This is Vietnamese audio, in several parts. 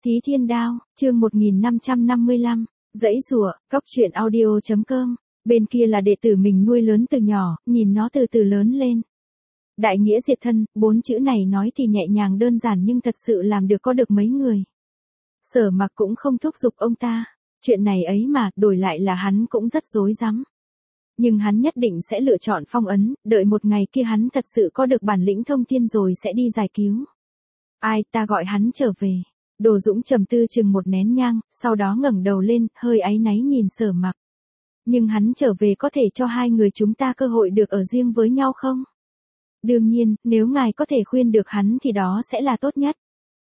Thí Thiên Đao, chương 1555, dãy rùa, cóc truyện audio.com, bên kia là đệ tử mình nuôi lớn từ nhỏ, nhìn nó từ từ lớn lên. Đại nghĩa diệt thân, 4 chữ này nói thì nhẹ nhàng đơn giản nhưng thật sự làm được có được mấy người. Sở Mặc cũng không thúc giục ông ta, chuyện này ấy mà, đổi lại là hắn cũng rất rối rắm. Nhưng hắn nhất định sẽ lựa chọn phong ấn, đợi một ngày kia hắn thật sự có được bản lĩnh thông thiên rồi sẽ đi giải cứu. Ai ta gọi hắn trở về. Đồ Dũng trầm tư chừng một nén nhang, sau đó ngẩng đầu lên, hơi áy náy nhìn Sở Mặc. Nhưng hắn trở về có thể cho hai người chúng ta cơ hội được ở riêng với nhau không? Đương nhiên, nếu ngài có thể khuyên được hắn thì đó sẽ là tốt nhất.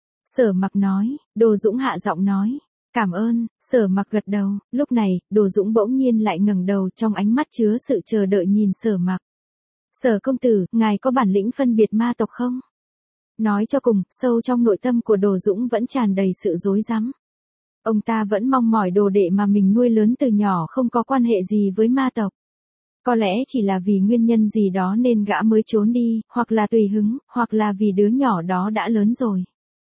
Sở Mặc nói, Đồ Dũng hạ giọng nói. Cảm ơn, Sở Mặc gật đầu, lúc này, Đồ Dũng bỗng nhiên lại ngẩng đầu trong ánh mắt chứa sự chờ đợi nhìn Sở Mặc. Sở công tử, ngài có bản lĩnh phân biệt ma tộc không? Nói cho cùng, sâu trong nội tâm của Đồ Dũng vẫn tràn đầy sự rối rắm. Ông ta vẫn mong mỏi đồ đệ mà mình nuôi lớn từ nhỏ không có quan hệ gì với ma tộc. Có lẽ chỉ là vì nguyên nhân gì đó nên gã mới trốn đi, hoặc là tùy hứng, hoặc là vì đứa nhỏ đó đã lớn rồi.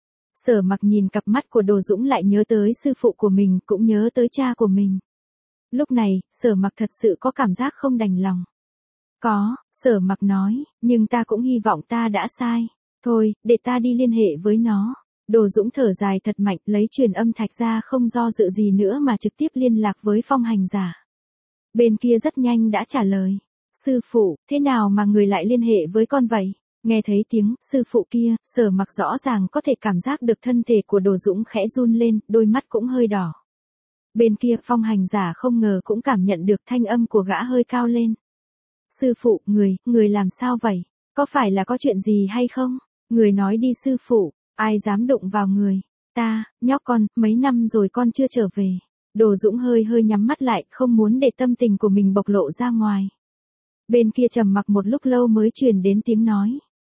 Sở Mặc nhìn cặp mắt của Đồ Dũng lại nhớ tới sư phụ của mình, cũng nhớ tới cha của mình. Lúc này, Sở Mặc thật sự có cảm giác không đành lòng. Có, Sở Mặc nói, nhưng ta cũng hy vọng ta đã sai. Thôi, để ta đi liên hệ với nó. Đồ Dũng thở dài thật mạnh, lấy truyền âm thạch ra không do dự gì nữa mà trực tiếp liên lạc với phong hành giả. Bên kia rất nhanh đã trả lời. Sư phụ, thế nào mà người lại liên hệ với con vậy? Nghe thấy tiếng sư phụ kia, Sở Mặc rõ ràng có thể cảm giác được thân thể của Đồ Dũng khẽ run lên, đôi mắt cũng hơi đỏ. Bên kia phong hành giả không ngờ cũng cảm nhận được thanh âm của gã hơi cao lên. Sư phụ, người làm sao vậy? Có phải là có chuyện gì hay không? Người nói đi sư phụ, ai dám đụng vào người? Ta, nhóc con, mấy năm rồi con chưa trở về. Đồ Dũng hơi nhắm mắt lại, không muốn để tâm tình của mình bộc lộ ra ngoài. Bên kia trầm mặc một lúc lâu mới truyền đến tiếng nói.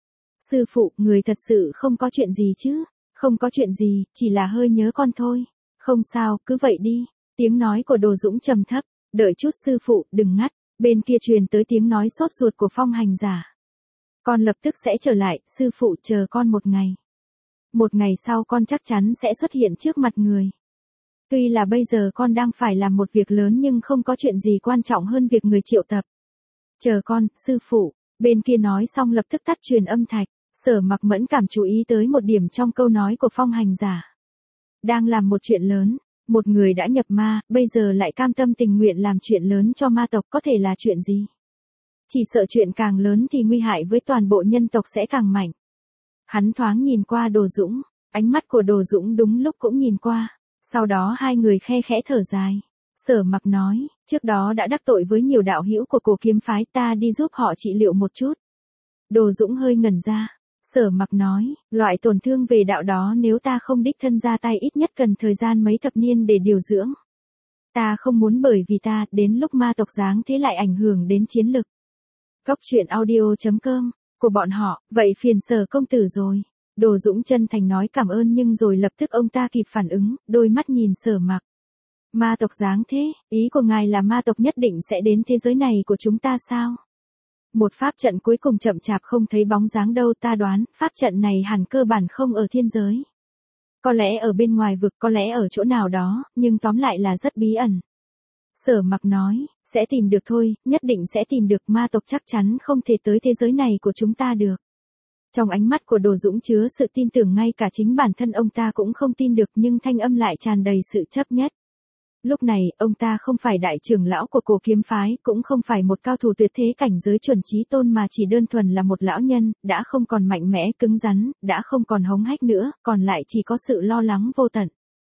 Sư phụ, người thật sự không có chuyện gì chứ? Không có chuyện gì, chỉ là hơi nhớ con thôi. Không sao, cứ vậy đi. Tiếng nói của Đồ Dũng trầm thấp, đợi chút sư phụ, đừng ngắt. Bên kia truyền tới tiếng nói sốt ruột của phong hành giả. Con lập tức sẽ trở lại, sư phụ chờ con một ngày. Một ngày sau con chắc chắn sẽ xuất hiện trước mặt người. Tuy là bây giờ con đang phải làm một việc lớn nhưng không có chuyện gì quan trọng hơn việc người triệu tập. Chờ con, sư phụ. Bên kia nói xong lập tức tắt truyền âm thạch. Sở Mặc mẫn cảm chú ý tới một điểm trong câu nói của phong hành giả. Đang làm một chuyện lớn. Một người đã nhập ma, bây giờ lại cam tâm tình nguyện làm chuyện lớn cho ma tộc có thể là chuyện gì? Chỉ sợ chuyện càng lớn thì nguy hại với toàn bộ nhân tộc sẽ càng mạnh. Hắn thoáng nhìn qua Đồ Dũng, ánh mắt của Đồ Dũng đúng lúc cũng nhìn qua, sau đó hai người khe khẽ thở dài. Sở Mặc nói, trước đó đã đắc tội với nhiều đạo hữu của Cổ Kiếm phái, ta đi giúp họ trị liệu một chút. Đồ Dũng hơi ngẩn ra, Sở Mặc nói, loại tổn thương về đạo đó nếu ta không đích thân ra tay ít nhất cần thời gian mấy thập niên để điều dưỡng. Ta không muốn bởi vì ta, đến lúc ma tộc giáng thế lại ảnh hưởng đến chiến lực. Cóc truyện audio.com, của bọn họ, vậy phiền Sở công tử rồi. Đồ Dũng chân thành nói cảm ơn nhưng rồi lập tức ông ta kịp phản ứng, đôi mắt nhìn Sở Mặc. Ma tộc giáng thế, ý của ngài là ma tộc nhất định sẽ đến thế giới này của chúng ta sao? Một pháp trận cuối cùng chậm chạp không thấy bóng dáng đâu, ta đoán, pháp trận này hẳn cơ bản không ở thiên giới. Có lẽ ở bên ngoài vực, có lẽ ở chỗ nào đó, nhưng tóm lại là rất bí ẩn. Sở Mặc nói, sẽ tìm được thôi, nhất định sẽ tìm được, ma tộc chắc chắn không thể tới thế giới này của chúng ta được. Trong ánh mắt của Đồ Dũng chứa sự tin tưởng, ngay cả chính bản thân ông ta cũng không tin được nhưng thanh âm lại tràn đầy sự chấp nhất. Lúc này, ông ta không phải đại trưởng lão của Cổ Kiếm phái, cũng không phải một cao thủ tuyệt thế cảnh giới chuẩn chí tôn mà chỉ đơn thuần là một lão nhân, đã không còn mạnh mẽ cứng rắn, đã không còn hống hách nữa, còn lại chỉ có sự lo lắng vô tận.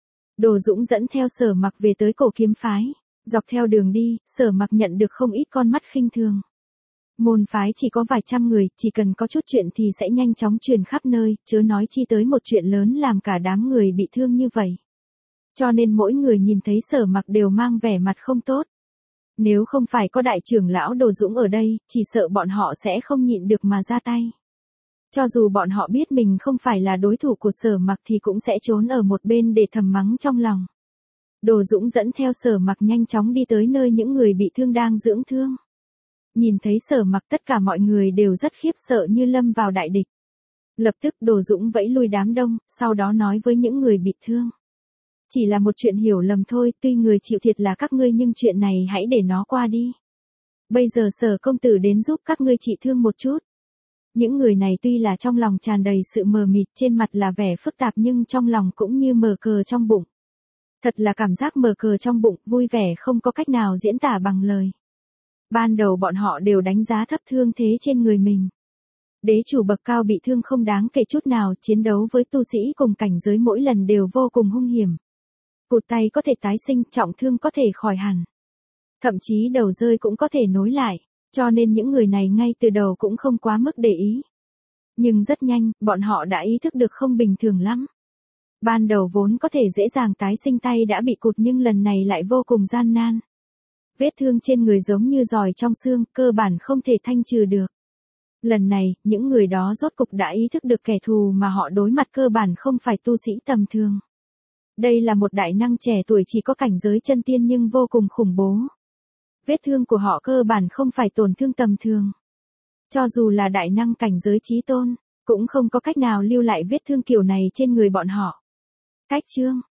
Đồ Dũng dẫn theo Sở Mặc về tới Cổ Kiếm phái. Dọc theo đường đi, Sở Mặc nhận được không ít con mắt khinh thường. Môn phái chỉ có vài trăm người, chỉ cần có chút chuyện thì sẽ nhanh chóng truyền khắp nơi, chớ nói chi tới một chuyện lớn làm cả đám người bị thương như vậy. Cho nên mỗi người nhìn thấy Sở Mặc đều mang vẻ mặt không tốt. Nếu không phải có đại trưởng lão Đồ Dũng ở đây, chỉ sợ bọn họ sẽ không nhịn được mà ra tay. Cho dù bọn họ biết mình không phải là đối thủ của Sở Mặc thì cũng sẽ trốn ở một bên để thầm mắng trong lòng. Đồ Dũng dẫn theo Sở Mặc nhanh chóng đi tới nơi những người bị thương đang dưỡng thương. Nhìn thấy Sở Mặc tất cả mọi người đều rất khiếp sợ như lâm vào đại địch. Lập tức Đồ Dũng vẫy lui đám đông, sau đó nói với những người bị thương. Chỉ là một chuyện hiểu lầm thôi, tuy người chịu thiệt là các ngươi nhưng chuyện này hãy để nó qua đi. Bây giờ Sở công tử đến giúp các ngươi trị thương một chút. Những người này tuy là trong lòng tràn đầy sự mờ mịt, trên mặt là vẻ phức tạp nhưng trong lòng cũng như mờ cờ trong bụng. Thật là cảm giác mờ cờ trong bụng, vui vẻ không có cách nào diễn tả bằng lời. Ban đầu bọn họ đều đánh giá thấp thương thế trên người mình. Đế chủ bậc cao bị thương không đáng kể chút nào, chiến đấu với tu sĩ cùng cảnh giới mỗi lần đều vô cùng hung hiểm. Cụt tay có thể tái sinh, trọng thương có thể khỏi hẳn. Thậm chí đầu rơi cũng có thể nối lại, cho nên những người này ngay từ đầu cũng không quá mức để ý. Nhưng rất nhanh, bọn họ đã ý thức được không bình thường lắm. Ban đầu vốn có thể dễ dàng tái sinh tay đã bị cụt nhưng lần này lại vô cùng gian nan. Vết thương trên người giống như giòi trong xương, cơ bản không thể thanh trừ được. Lần này, những người đó rốt cục đã ý thức được kẻ thù mà họ đối mặt cơ bản không phải tu sĩ tầm thường. Đây là một đại năng trẻ tuổi chỉ có cảnh giới chân tiên nhưng vô cùng khủng bố. Vết thương của họ cơ bản không phải tổn thương tầm thường. Cho dù là đại năng cảnh giới chí tôn, cũng không có cách nào lưu lại vết thương kiểu này trên người bọn họ. Cách chương